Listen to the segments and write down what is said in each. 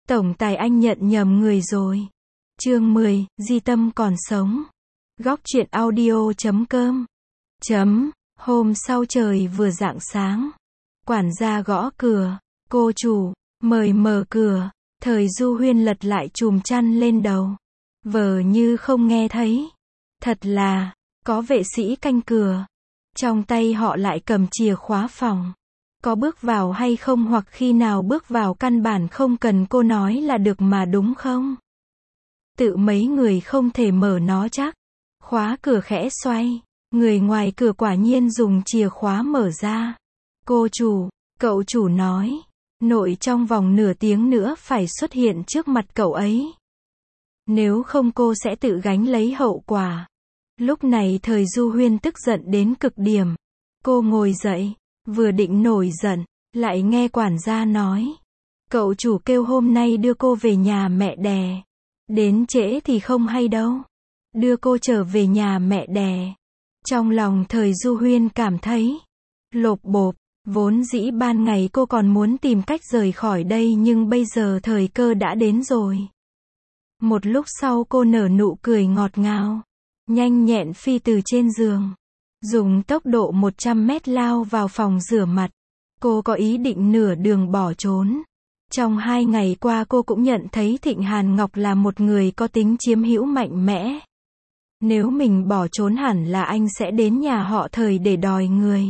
Tổng tài anh nhận nhầm người rồi. Chương 10, Di Tâm còn sống. Góc truyện audio.com. Hôm sau trời vừa rạng sáng. Quản gia gõ cửa. Cô chủ, mời mở cửa. Thời Du Huyên lật lại chùm chăn lên đầu. Vờ như không nghe thấy. Thật là, có vệ sĩ canh cửa. Trong tay họ lại cầm chìa khóa phòng. Có bước vào hay không hoặc khi nào bước vào căn bản không cần cô nói là được mà đúng không? Tự mấy người không thể mở nó chắc. Khóa cửa khẽ xoay. Người ngoài cửa quả nhiên dùng chìa khóa mở ra. Cô chủ, cậu chủ nói. Nội trong vòng nửa tiếng nữa phải xuất hiện trước mặt cậu ấy. Nếu không cô sẽ tự gánh lấy hậu quả. Lúc này Thời Du Huyên tức giận đến cực điểm. Cô ngồi dậy, vừa định nổi giận, lại nghe quản gia nói. Cậu chủ kêu hôm nay đưa cô về nhà mẹ đẻ. Đến trễ thì không hay đâu. Đưa cô trở về nhà mẹ đẻ. Trong lòng Thời Du Huyên cảm thấy lộp bộp. Vốn dĩ ban ngày cô còn muốn tìm cách rời khỏi đây nhưng bây giờ thời cơ đã đến rồi. Một lúc sau cô nở nụ cười ngọt ngào. Nhanh nhẹn phi từ trên giường. Dùng tốc độ 100 mét lao vào phòng rửa mặt. Cô có ý định nửa đường bỏ trốn. Trong 2 ngày qua cô cũng nhận thấy Thịnh Hàn Ngọc là một người có tính chiếm hữu mạnh mẽ. Nếu mình bỏ trốn hẳn là anh sẽ đến nhà họ Thời để đòi người.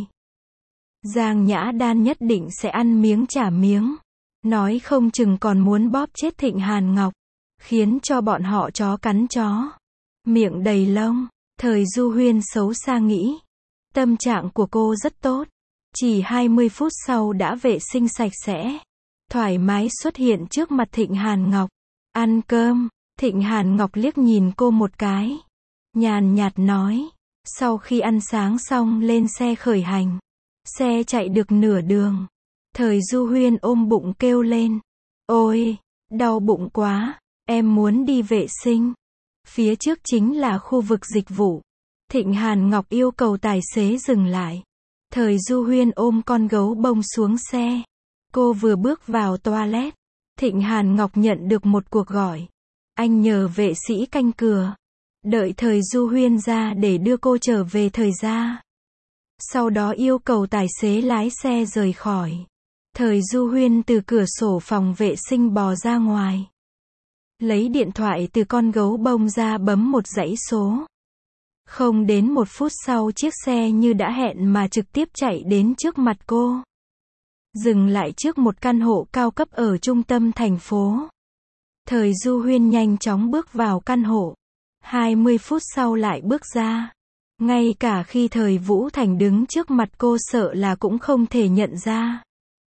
Giang Nhã Đan nhất định sẽ ăn miếng trả miếng. Nói không chừng còn muốn bóp chết Thịnh Hàn Ngọc. Khiến cho bọn họ chó cắn chó. Miệng đầy lông. Thời Du Huyên xấu xa nghĩ. Tâm trạng của cô rất tốt. Chỉ 20 phút sau đã vệ sinh sạch sẽ. Thoải mái xuất hiện trước mặt Thịnh Hàn Ngọc. Ăn cơm. Thịnh Hàn Ngọc liếc nhìn cô một cái. Nhàn nhạt nói. Sau khi ăn sáng xong lên xe khởi hành. Xe chạy được nửa đường. Thời Du Huyên ôm bụng kêu lên. Ôi, đau bụng quá. Em muốn đi vệ sinh. Phía trước chính là khu vực dịch vụ. Thịnh Hàn Ngọc yêu cầu tài xế dừng lại. Thời Du Huyên ôm con gấu bông xuống xe. Cô vừa bước vào toilet. Thịnh Hàn Ngọc nhận được một cuộc gọi. Anh nhờ vệ sĩ canh cửa. Đợi Thời Du Huyên ra để đưa cô trở về Thời gia. Sau đó yêu cầu tài xế lái xe rời khỏi. Thời Du Huyên từ cửa sổ phòng vệ sinh bò ra ngoài. Lấy điện thoại từ con gấu bông ra bấm một dãy số. Không đến 1 phút sau chiếc xe như đã hẹn mà trực tiếp chạy đến trước mặt cô. Dừng lại trước một căn hộ cao cấp ở trung tâm thành phố. Thời Du Huyên nhanh chóng bước vào căn hộ. 20 phút sau lại bước ra. Ngay cả khi Thời Vũ Thành đứng trước mặt cô sợ là cũng không thể nhận ra.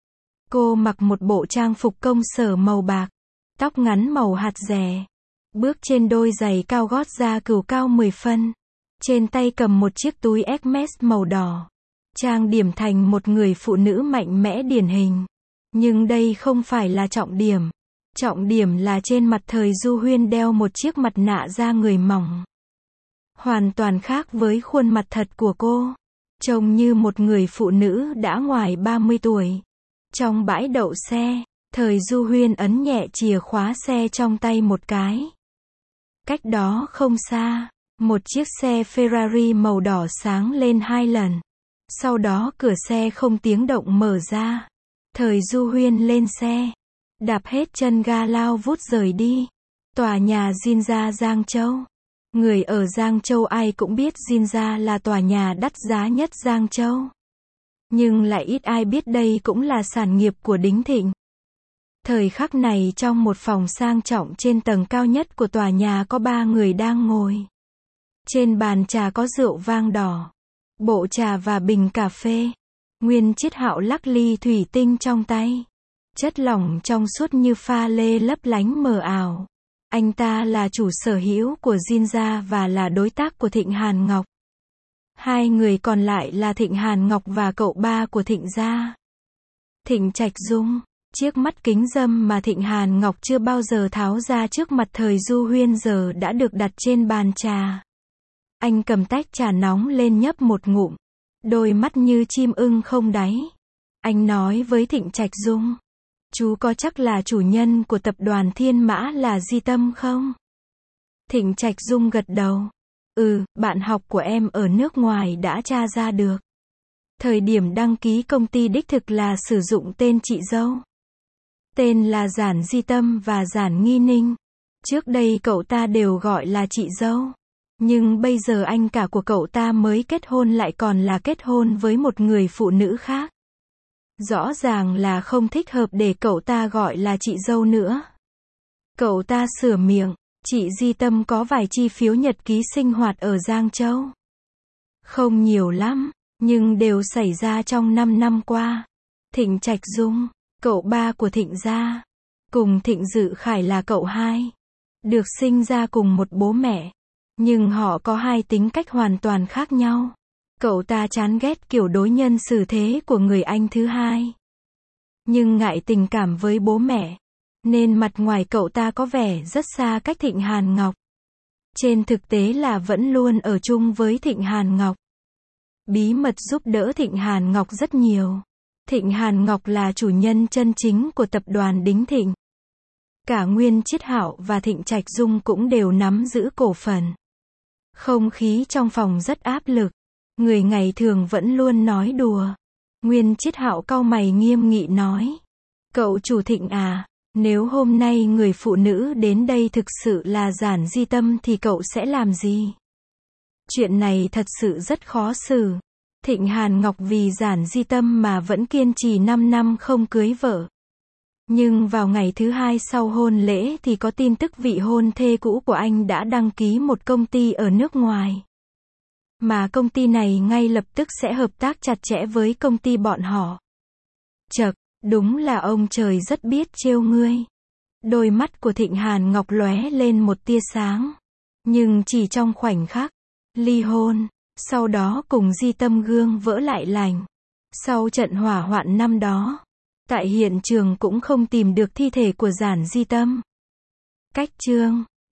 Cô mặc một bộ trang phục công sở màu bạc. Tóc ngắn màu hạt rẻ. Bước trên đôi giày cao gót da cừu cao 10 phân. Trên tay cầm một chiếc túi Hermes màu đỏ. Trang điểm thành một người phụ nữ mạnh mẽ điển hình. Nhưng đây không phải là trọng điểm. Trọng điểm là trên mặt Thời Du Huyên đeo một chiếc mặt nạ da người mỏng. Hoàn toàn khác với khuôn mặt thật của cô. Trông như một người phụ nữ đã ngoài 30 tuổi. Trong bãi đậu xe, Thời Du Huyên ấn nhẹ chìa khóa xe trong tay một cái. Cách đó không xa, một chiếc xe Ferrari màu đỏ sáng lên 2 lần. Sau đó cửa xe không tiếng động mở ra. Thời Du Huyên lên xe. Đạp hết chân ga lao vút rời đi. Tòa nhà Jinja Giang Châu. Người ở Giang Châu ai cũng biết Jinja là tòa nhà đắt giá nhất Giang Châu. Nhưng lại ít ai biết đây cũng là sản nghiệp của Đính Thịnh. Thời khắc này trong một phòng sang trọng trên tầng cao nhất của tòa nhà có 3 người đang ngồi. Trên bàn trà có rượu vang đỏ, bộ trà và bình cà phê. Nguyên Chiết Hạo lắc ly thủy tinh trong tay. Chất lỏng trong suốt như pha lê lấp lánh mờ ảo. Anh ta là chủ sở hữu của Jinja và là đối tác của Thịnh Hàn Ngọc. 2 người còn lại là Thịnh Hàn Ngọc và cậu ba của Thịnh gia. Thịnh Trạch Dung. Chiếc mắt kính râm mà Thịnh Hàn Ngọc chưa bao giờ tháo ra trước mặt Thời Du Huyên giờ đã được đặt trên bàn trà. Anh cầm tách trà nóng lên nhấp một ngụm. Đôi mắt như chim ưng không đáy. Anh nói với Thịnh Trạch Dung. Chú có chắc là chủ nhân của tập đoàn Thiên Mã là Di Tâm không? Thịnh Trạch Dung gật đầu. Bạn học của em ở nước ngoài đã tra ra được. Thời điểm đăng ký công ty đích thực là sử dụng tên chị dâu. Tên là Giản Di Tâm và Giản Nghi Ninh. Trước đây cậu ta đều gọi là chị dâu. Nhưng bây giờ anh cả của cậu ta mới kết hôn lại còn là kết hôn với một người phụ nữ khác. Rõ ràng là không thích hợp để cậu ta gọi là chị dâu nữa. Cậu ta sửa miệng, chị Di Tâm có vài chi phiếu nhật ký sinh hoạt ở Giang Châu. Không nhiều lắm, nhưng đều xảy ra trong 5 năm qua. Thịnh Trạch Dung, cậu ba của Thịnh gia, cùng Thịnh Dự Khải là cậu hai. Được sinh ra cùng một bố mẹ. Nhưng họ có hai tính cách hoàn toàn khác nhau. Cậu ta chán ghét kiểu đối nhân xử thế của người anh thứ hai. Nhưng ngại tình cảm với bố mẹ. Nên mặt ngoài cậu ta có vẻ rất xa cách Thịnh Hàn Ngọc. Trên thực tế là vẫn luôn ở chung với Thịnh Hàn Ngọc. Bí mật giúp đỡ Thịnh Hàn Ngọc rất nhiều. Thịnh Hàn Ngọc là chủ nhân chân chính của tập đoàn Đính Thịnh. Cả Nguyên Chiết Hạo và Thịnh Trạch Dung cũng đều nắm giữ cổ phần. Không khí trong phòng rất áp lực. Người ngày thường vẫn luôn nói đùa. Nguyên Chiết Hạo cau mày nghiêm nghị nói. Cậu chủ Thịnh à, nếu hôm nay người phụ nữ đến đây thực sự là Giản Di Tâm thì cậu sẽ làm gì? Chuyện này thật sự rất khó xử. Thịnh Hàn Ngọc vì Giản Di Tâm mà vẫn kiên trì 5 năm không cưới vợ. Nhưng vào ngày thứ hai sau hôn lễ thì có tin tức vị hôn thê cũ của anh đã đăng ký một công ty ở nước ngoài. Mà công ty này ngay lập tức sẽ hợp tác chặt chẽ với công ty bọn họ. Chậc, đúng là ông trời rất biết trêu ngươi. Đôi mắt của Thịnh Hàn Ngọc lóe lên một tia sáng. Nhưng chỉ trong khoảnh khắc, ly hôn, sau đó cùng Di Tâm gương vỡ lại lành. Sau trận hỏa hoạn năm đó, tại hiện trường cũng không tìm được thi thể của Giản Di Tâm. Cách chương